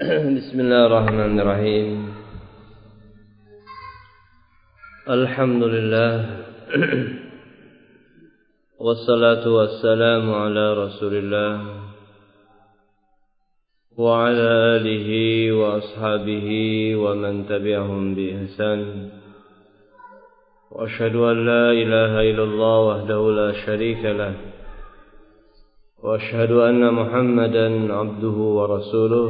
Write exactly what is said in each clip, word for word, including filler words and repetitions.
Bismillahirrahmanirrahim. Alhamdulillah. Wassalatu wassalamu ala Rasulillah wa ala alihi wa ashabihi wa man tabi'ahum bi ihsan. Wa asyhadu an la ilaha illallah wahdahu la syarika lah. Wa asyhadu anna Muhammadan abduhu wa rasuluh.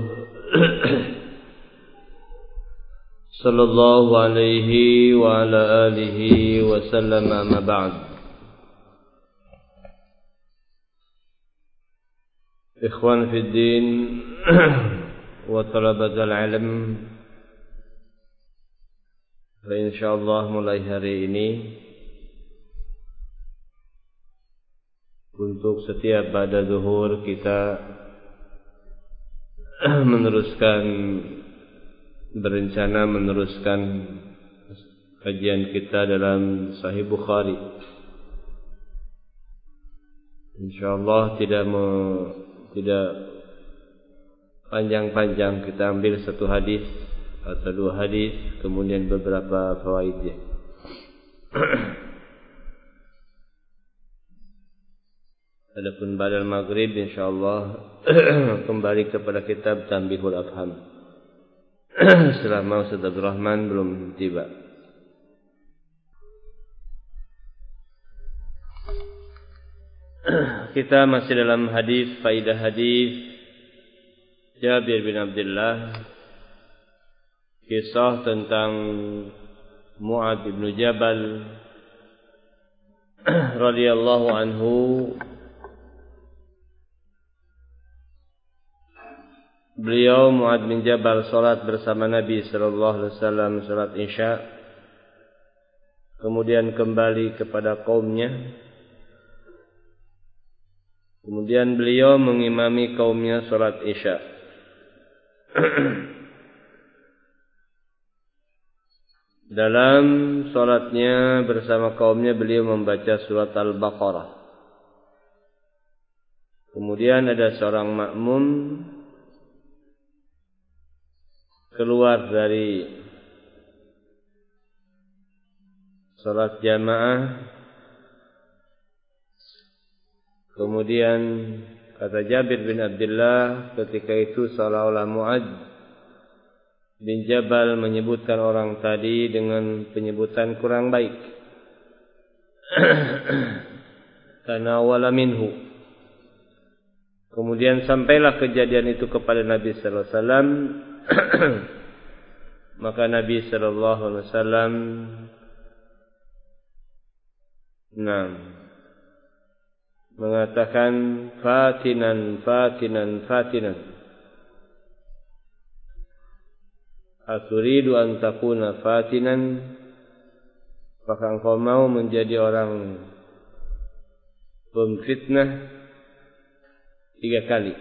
Sallallahu alaihi wa ala alihi wa sallam, amma ba'd. Ikhwan fi din wa talabat al-ilm, insyaallah mulai hari ini untuk setiap pada zuhur kita meneruskan berencana meneruskan kajian kita dalam Sahih Bukhari. Insyaallah tidak me, tidak panjang-panjang, kita ambil satu hadis atau dua hadis kemudian beberapa fawaidnya. Adapun badal maghrib insyaallah kembali kepada kitab Tanbihul Afham. Selama Ustaz Abdul Rahman belum tiba. Kita masih dalam hadis, faidah hadis Jabir bin Abdullah, kisah tentang Mu'adz bin Jabal radhiyallahu anhu. Beliau Mu'adz bin Jabal salat bersama Nabi sallallahu alaihi wasallam salat Isya, kemudian kembali kepada kaumnya. Kemudian beliau mengimami kaumnya salat Isya. Dalam salatnya bersama kaumnya beliau membaca surat Al-Baqarah. Kemudian ada seorang makmum keluar dari salat jamaah. Kemudian kata Jabir bin Abdullah, ketika itu seolah-olah Mu'adz bin Jabal menyebutkan orang tadi dengan penyebutan kurang baik. Tanawala minhu. Kemudian sampailah kejadian itu kepada Nabi sallallahu alaihi wasallam. Maka Nabi sallallahu alaihi wasallam nah, mengatakan fatinan fatinan fatinan, aturidu an takuna fatinan, apakah engkau mau menjadi orang pemfitnah? Tiga kali.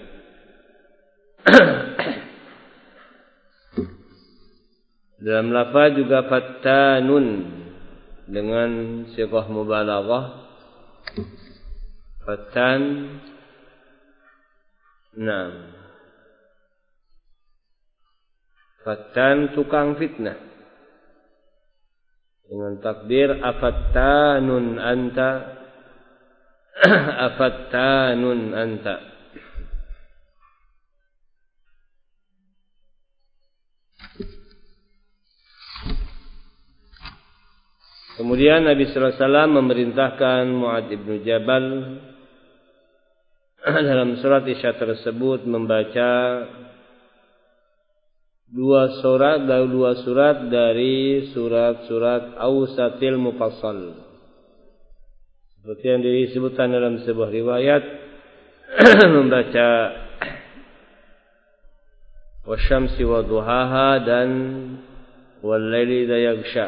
Dalam lafaz juga fattanun dengan sighah mubalaghah. Fattan, nah, fattan tukang fitnah. Dengan takdir afattanun anta, afattanun anta. Kemudian Nabi sallallahu alaihi wasallam memerintahkan Mu'adz bin Jabal dalam surat Isya tersebut membaca dua surat dari dua surat dari surat-surat Awsatil Mufassal. Seperti yang disebutkan dalam sebuah riwayat membaca wasyamsi waduhaha dan wallaili idza yaghsha,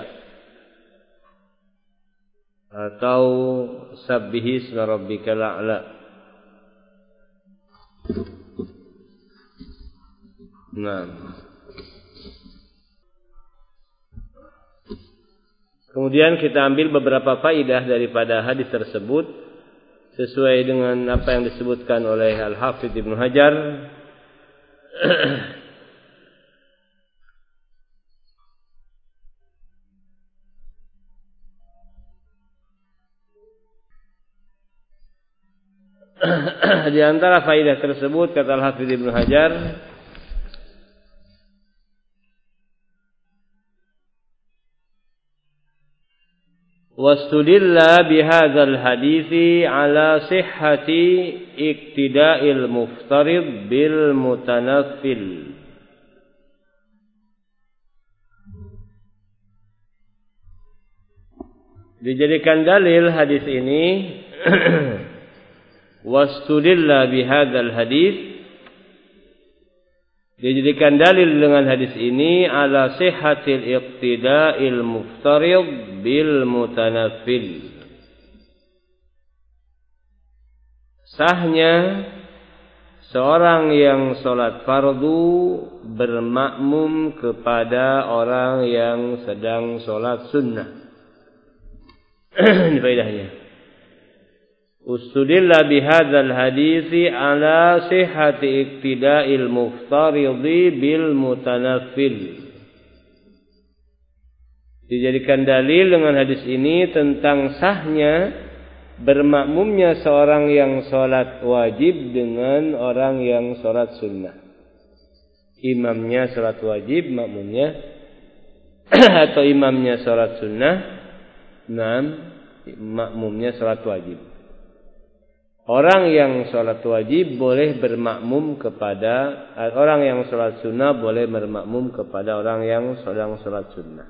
atau sabbihi isma rabbikal a'la. Nah, kemudian kita ambil beberapa faidah daripada hadis tersebut sesuai dengan apa yang disebutkan oleh Al-Hafidz Ibnu Hajar. Di antara faidah tersebut kata Al-Hafidz Ibnu Hajar, wastudilla bihadzal hadithi ala sihhati iktida'il muftarid bil mutanaffil. Dijadikan dalil hadis ini wastudilla bihadzal hadis, dijadikan dalil dengan hadis ini ala sihhatil iqtida'il muftarid bil mutanaffil, sahnya seorang yang sholat fardu bermakmum kepada orang yang sedang sholat sunnah. Ini faedahnya. Ustudilla bihadzal hadisi ala sihhati iktida'il muftaridi bil mutanaffil. Dijadikan dalil dengan hadis ini tentang sahnya bermakmumnya seorang yang sholat wajib dengan orang yang sholat sunnah. Imamnya sholat wajib, makmumnya atau imamnya sholat sunnah, nah makmumnya sholat wajib. Orang yang sholat wajib boleh bermakmum kepada orang yang sholat sunnah, boleh bermakmum kepada orang yang sedang sholat sunnah.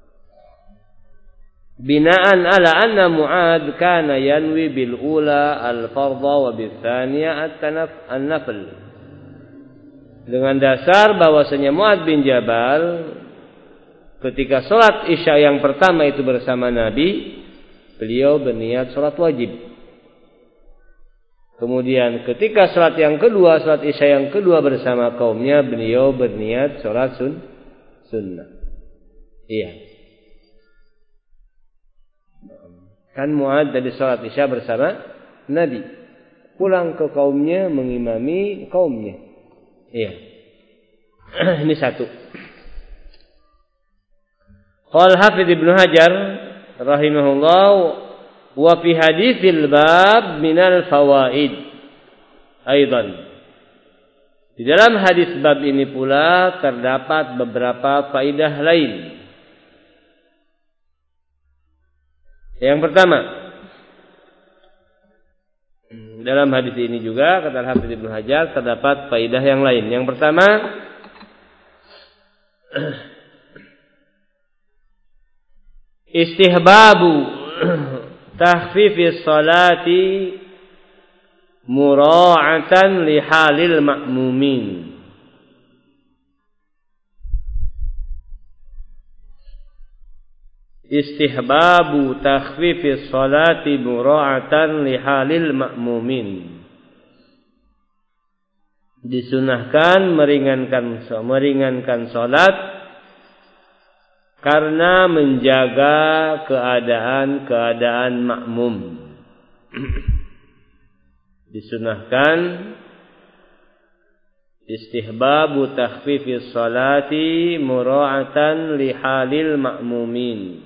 Binaan ala anna Mu'ad kana yanwi bil ula al fardha wa bil thaniya an-nafl. Dengan dasar bahwasanya Mu'ad bin Jabal ketika sholat isya yang pertama itu bersama Nabi, beliau berniat sholat wajib. Kemudian ketika sholat yang kedua, sholat isya yang kedua bersama kaumnya, beliau berniat sholat sun, sunnah. Iya. Kan Mu'ad dari sholat isya bersama Nabi, pulang ke kaumnya mengimami kaumnya. Iya. Ini satu. Qala Hafidz Ibnu Hajar rahimahullah, wa fi haditsil bab minal fawaid aidan. Di dalam hadis bab ini pula terdapat beberapa faidah lain. Yang pertama, dalam hadis ini juga kata Hafidz Ibnu Hajar terdapat faidah yang lain. Yang pertama, istihbabu takhfifis salati mura'atan li halil ma'mumin. Istihbabu takhfifis salati mura'atan li halil ma'mumin. Disunahkan meringankan meringankan salat karena menjaga keadaan-keadaan makmum. Disunahkan istihbabu takhfifis salati mura'atan li halil ma'mumin.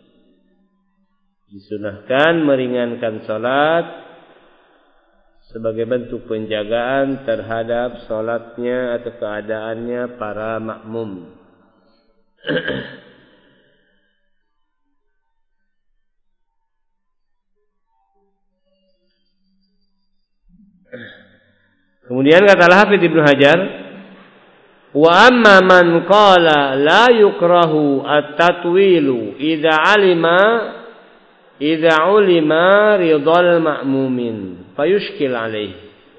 Disunahkan meringankan salat sebagai bentuk penjagaan terhadap salatnya atau keadaannya para makmum. Kemudian kata Al-Hafidz Ibnu Hajar, wa amma man qala la yukrahu at-tatwilu idza alima idza ulima ridal ma'mumin fayushkil alaih.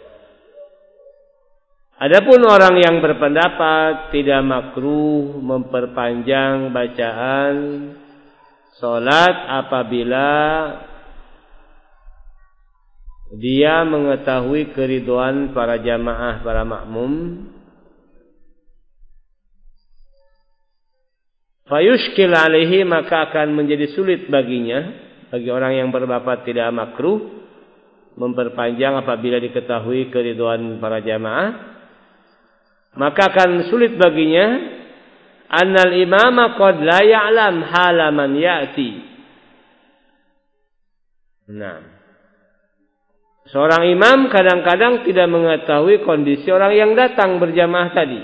Adapun orang yang berpendapat tidak makruh memperpanjang bacaan salat apabila dia mengetahui keridhaan para jamaah, para makmum, fayushkil alaihi, maka akan menjadi sulit baginya, bagi orang yang berpendapat tidak makruh memperpanjang apabila diketahui keridhaan para jamaah, maka akan sulit baginya annal imama qad la ya'lam hala man ya'ti. Nah, Seorang imam kadang-kadang tidak mengetahui kondisi orang yang datang berjamaah tadi.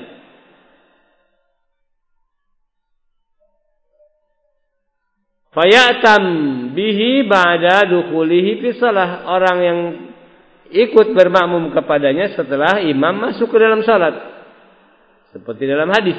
Fayatam bihi ba'da dukhulihi fi shalah. Orang yang ikut bermakmum kepadanya setelah imam masuk ke dalam salat. Seperti dalam hadis.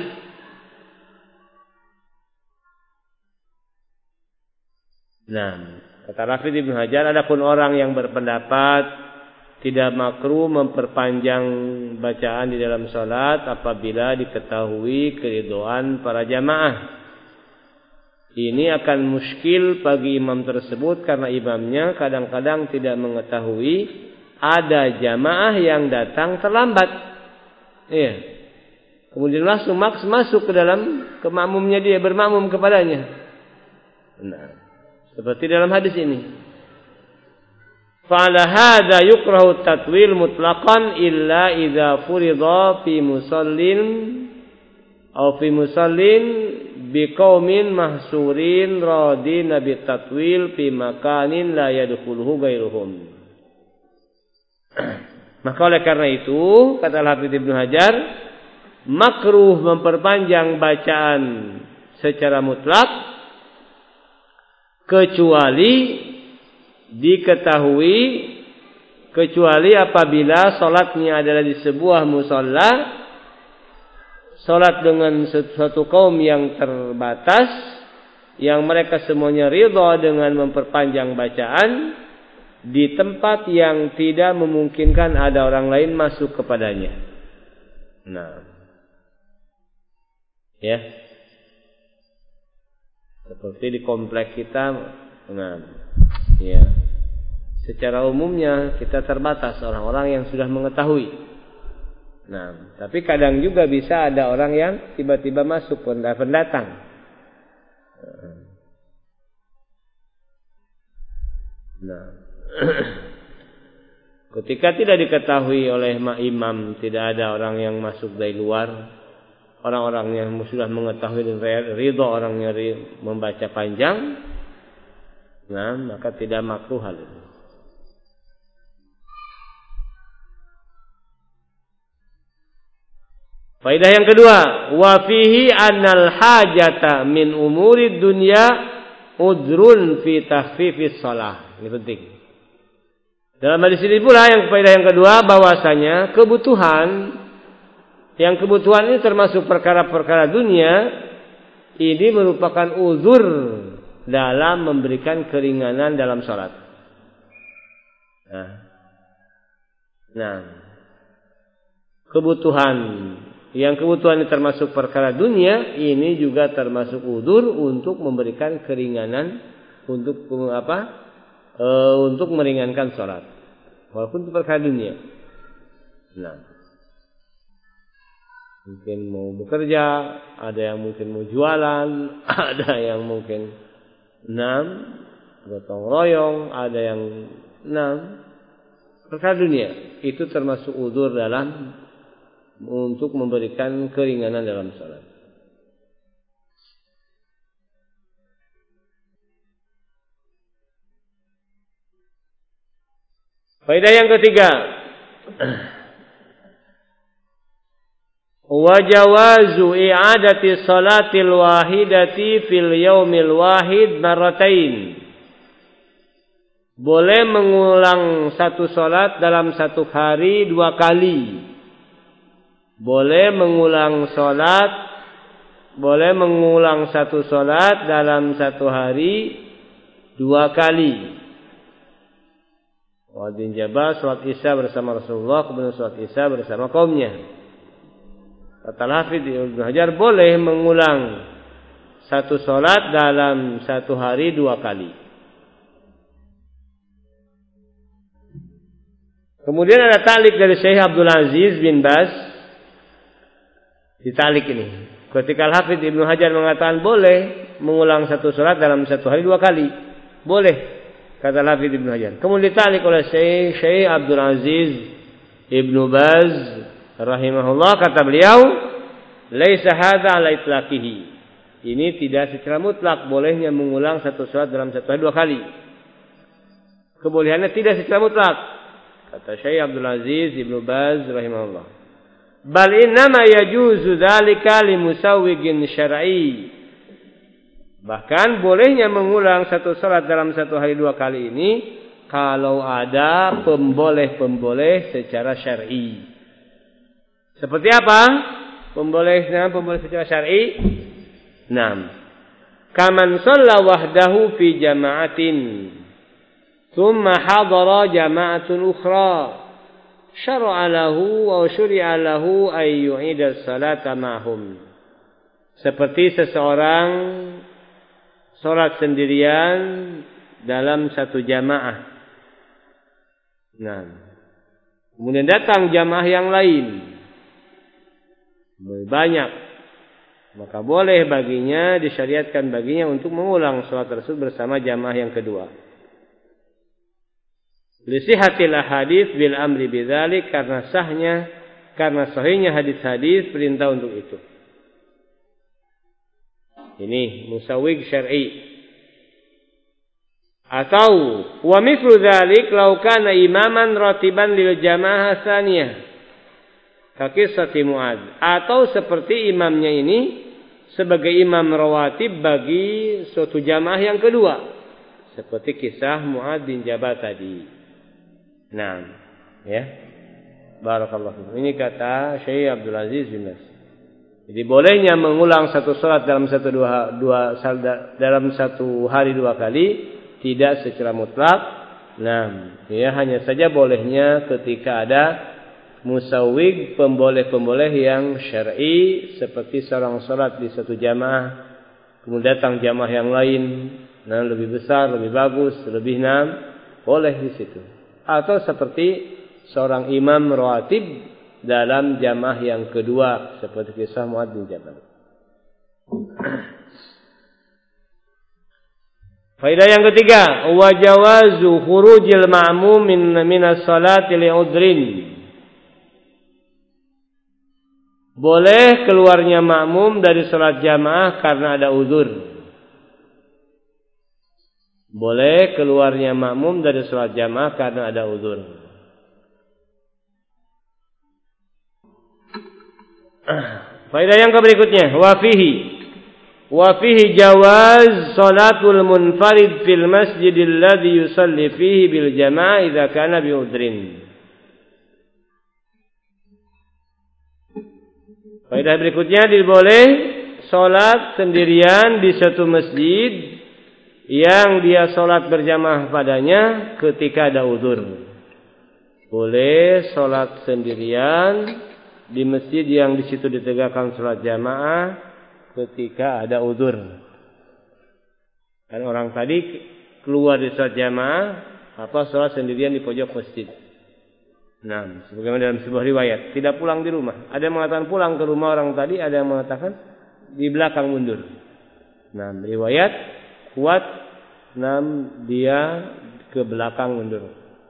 Nah, kata Hafidz Ibnu Hajar, adapun orang yang berpendapat tidak makruh memperpanjang bacaan di dalam salat apabila diketahui keridhaan para jamaah. Ini akan muskil bagi imam tersebut karena imamnya kadang-kadang tidak mengetahui ada jamaah yang datang terlambat. Iya. Kemudian langsung masuk ke dalam kemakmumnya dia, bermakmum kepadanya. Nah, seperti dalam hadis ini. Fa'ala hadza yukrahu tatwil mutlaqan illa idza furida fi musallin aw fi musallin biqaumin mahsurin radina bitatwil fi makanin la yadkhuluhu ghairuhum. Maka oleh karena itu, kata Hafidz Ibnu Hajar, makruh memperpanjang bacaan secara mutlak kecuali diketahui kecuali apabila salatnya adalah di sebuah musalla, salat dengan suatu kaum yang terbatas, yang mereka semuanya ridha dengan memperpanjang bacaan di tempat yang tidak memungkinkan ada orang lain masuk kepadanya. Nah, ya, seperti di komplek kita, nah, ya, secara umumnya kita terbatas orang-orang yang sudah mengetahui. Nah, tapi kadang juga bisa ada orang yang tiba-tiba masuk pendatang. Nah, ketika tidak diketahui oleh imam, tidak ada orang yang masuk dari luar, orang-orang yang sudah mengetahui dan ridha orangnya membaca panjang, nah, maka tidak makruh hal ini. Faedah yang kedua, wa fihi annal hajata min umuri dunya udrun fi takhfifis shalah. Ini penting. Dalam hadis ini pula yang faedah yang kedua, bahwasanya kebutuhan, yang kebutuhan ini termasuk perkara-perkara dunia, ini merupakan uzur dalam memberikan keringanan dalam salat. Nah, nah, kebutuhan, yang kebutuhan ini termasuk perkara dunia, ini juga termasuk uzur untuk memberikan keringanan, untuk apa? E, untuk meringankan salat, walaupun itu perkara dunia. Nah, mungkin mau bekerja, ada yang mungkin mau jualan, ada yang mungkin enam gotong royong, ada yang enam perkara dunia. Itu termasuk uzur dalam untuk memberikan keringanan dalam salat. Faedah yang ketiga, wa jawazu i'adati salatil wahidati fil yaumil wahid marratain. Boleh mengulang satu salat dalam satu hari dua kali. Boleh mengulang salat, boleh mengulang satu salat dalam satu hari dua kali. Wadin Jabal salat Isya bersama Rasulullah, kemudian salat Isya bersama kaumnya. Kata Hafidz Ibnu Hajar, boleh mengulang satu salat dalam satu hari dua kali. Kemudian ada ta'liq dari Syekh Abdul Aziz bin Baz. Di ta'liq ini, ketika Hafidz Ibnu Hajar mengatakan boleh mengulang satu salat dalam satu hari dua kali, boleh, kata Hafidz Ibnu Hajar. Kemudian dita'liq oleh Syekh Syekh Abdul Aziz Ibnu Baz rahimahullah, kata beliau, laisa hadza ala itlaqihi. Ini tidak secara mutlak bolehnya mengulang satu salat dalam satu hari dua kali. Kebolehannya tidak secara mutlak. Kata Syekh Abdul Aziz Ibnu Baz rahimahullah. Bal innama yajuzu dzalika limusawwigin syar'i. Bahkan bolehnya mengulang satu salat dalam satu hari dua kali ini kalau ada pemboleh-pemboleh secara syar'i. Seperti apa? Pembolehnya pemboleh secara syar'i. Naam. Kaman shalla wahdahu fi jama'atin. Thumma hadara jama'atun ukhra. Syar'a lahu wa syuri'a lahu ay yu'ida as-salata ma'hum. Seperti seseorang salat sendirian dalam satu jamaah. Nah, kemudian datang jamaah yang lain. Banyak. Maka boleh baginya, disyariatkan baginya untuk mengulang salat tersebut bersama jamaah yang kedua. Lisihatil hadis bil amri bidzalik, karena sahnya, karena sahihnya hadis-hadis perintah untuk itu. Ini musawwig syar'i. Atau wa mithlu dzalik law kana imaman ratiban lil jamaah tsaniyah. Kakisati Muad. Atau seperti imamnya ini sebagai imam rawatib bagi suatu jamaah yang kedua. Seperti kisah Muad bin Jabal tadi. Nah, ya. Barakallahu. Ini kata Syekh Abdul Aziz bin Baz. Jadi bolehnya mengulang satu salat dalam satu dua dua dalam satu hari dua kali tidak secara mutlak. Nah, ya hanya saja bolehnya ketika ada musawwig pemboleh-pemboleh yang syar'i seperti seorang salat di satu jamaah kemudian datang jamaah yang lain, nah lebih besar, lebih bagus, lebih nam, boleh di situ. Atau seperti seorang imam rawatib dalam jamaah yang kedua seperti kisah Muad bin Jabal. Faedah yang ketiga, wa jawazu khurujil ma'mum min minas salati li'udrin. Boleh keluarnya makmum dari salat jamaah karena ada uzur. Boleh keluarnya makmum dari salat jamaah karena ada uzur. Faedah yang berikutnya, wa fihi wa fihi jawaz salatul munfarid fil masjidil ladzi yusalli fihi bil jamaah idza kana bi udrin. Faedah berikutnya, diboleh salat sendirian di satu masjid yang dia salat berjamaah padanya ketika ada uzur. Boleh salat sendirian di masjid yang di situ ditegakkan salat jamaah ketika ada uzur. Kan orang tadi keluar di salat jamaah, apa salat sendirian di pojok masjid. Nah, sebagaimana dalam sebuah riwayat, tidak pulang di rumah. Ada yang mengatakan pulang ke rumah orang tadi, ada yang mengatakan di belakang mundur. Nah, riwayat kuat, nah dia ke belakang mundur.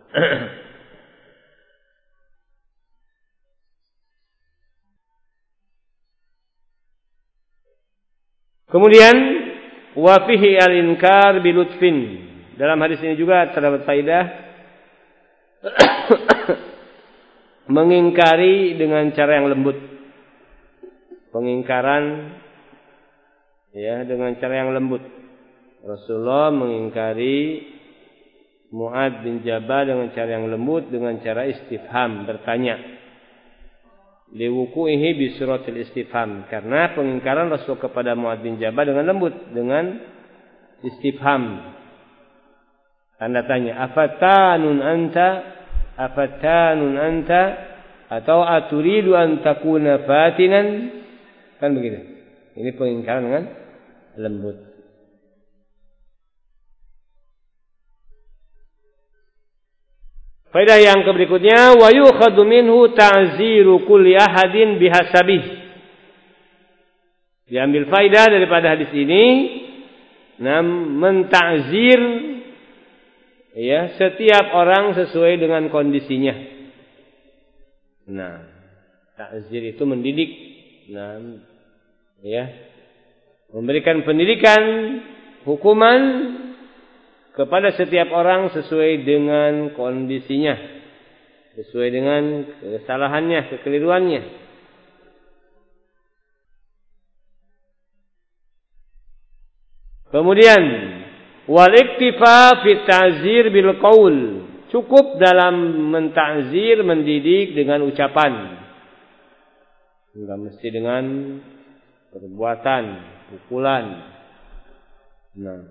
Kemudian wa fihi al-inkar bi lutfin. Dalam hadis ini juga terdapat faedah mengingkari dengan cara yang lembut. Pengingkaran ya dengan cara yang lembut. Rasulullah mengingkari Muad bin Jabal dengan cara yang lembut, dengan cara istifham, bertanya. Liwuku'ihi bi suratil istifham, karena pengingkaran Rasul kepada Muad bin Jabal dengan lembut, dengan istifham, tanda tanya. Afatanun anta, afatanun anta, atau aturidu an takuna fatinan, kan begitu. Ini pengingkaran dengan lembut. Faedah yang berikutnya, wa yukhadhu minhu ta'ziru kulli ahadin bihasabih. Diambil faedah daripada hadis ini, nah menta'zir ya setiap orang sesuai dengan kondisinya. Nah, ta'zir itu mendidik, nah ya memberikan pendidikan, hukuman kepada setiap orang sesuai dengan kondisinya. sesuai dengan kesalahannya, kekeliruannya. Kemudian wal iktifa fi ta'zir bil qaul, cukup dalam mentakzir, mendidik dengan ucapan, enggak mesti dengan perbuatan, pukulan. Nah,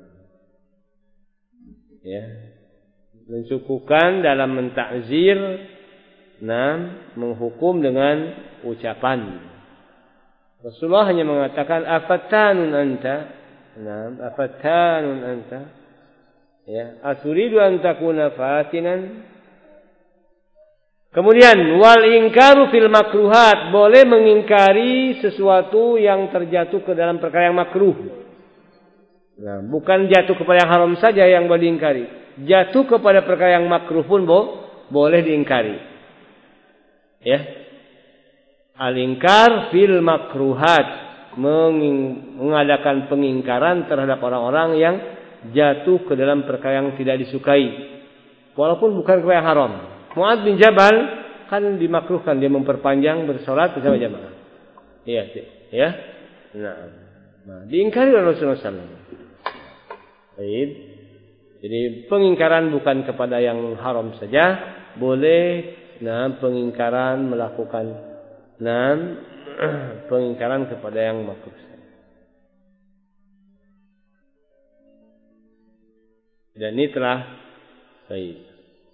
ya, mencukupkan dalam mentakzir, nah, menghukum dengan ucapan. Rasulullah hanya mengatakan afatanun anta, nah, afatanun anta, ya, aturidu an takuna fatinan. Kemudian wal ingkaru fil makruhat, boleh mengingkari sesuatu yang terjatuh ke dalam perkara yang makruh. Nah, bukan jatuh kepada yang haram saja yang boleh diingkari, jatuh kepada perkara yang makruh pun bo, boleh diingkari. Ya, al-ingkar fil makruhat, menging, mengadakan pengingkaran terhadap orang-orang yang jatuh ke dalam perkara yang tidak disukai, walaupun bukan perkara yang haram. Mu'adz bin Jabal kan dimakruhkan dia memperpanjang bersolat bersama jamaah. Iya, ya. Nah, nah diingkari oleh Rasulullah sallallahu alaihi wasallam. Baik. Jadi pengingkaran bukan kepada yang haram saja, boleh nah pengingkaran melakukan nah pengingkaran kepada yang makruh. Dan ini telah baik.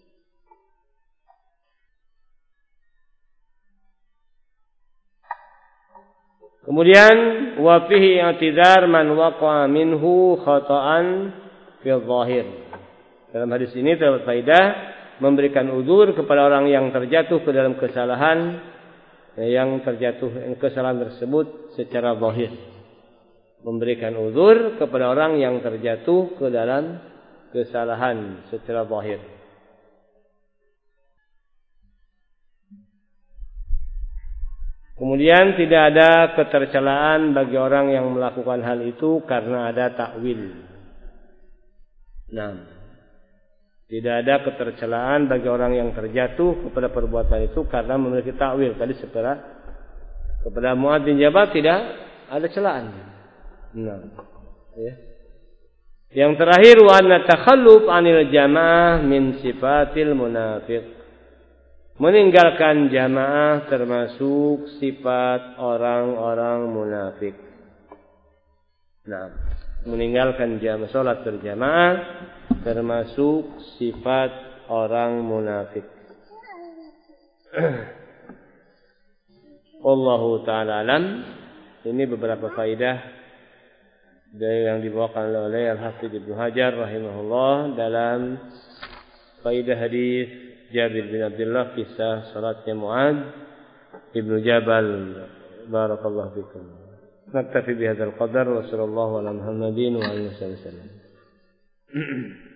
Kemudian wa fihi i'tidar man waqa'a minhu khata'an fi dhahir. Dalam hadis ini terdapat faedah memberikan uzur kepada orang yang terjatuh ke dalam kesalahan, yang terjatuh kesalahan tersebut secara zahir. Memberikan uzur kepada orang yang terjatuh ke dalam kesalahan secara zahir. Kemudian tidak ada ketercelaan bagi orang yang melakukan hal itu karena ada takwil. Nah, tidak ada ketercelaan bagi orang yang terjatuh kepada perbuatan itu karena memiliki takwil. Tadi seperti kepada Mu'adz bin Jabal tidak ada celaan. Nah, ya. Yang terakhir wa anna takhalluf 'anil jamaah min sifatil munafiq. Meninggalkan jamaah termasuk sifat orang-orang munafik. Nah, meninggalkan jamaah, salat berjamaah termasuk sifat orang munafik. Wallahu ta'ala alam. Ini beberapa faedah dari yang dibawakan oleh Al-Hafidz Ibnu Hajar rahimahullah dalam faedah hadis Jabir bin Abdullah kisah salatnya Mu'adz ibnu Jabal. Barakallahu fikum. Naktafi bihadzal qadar wa sallallahu ala Muhammadin wa alihi wasallam.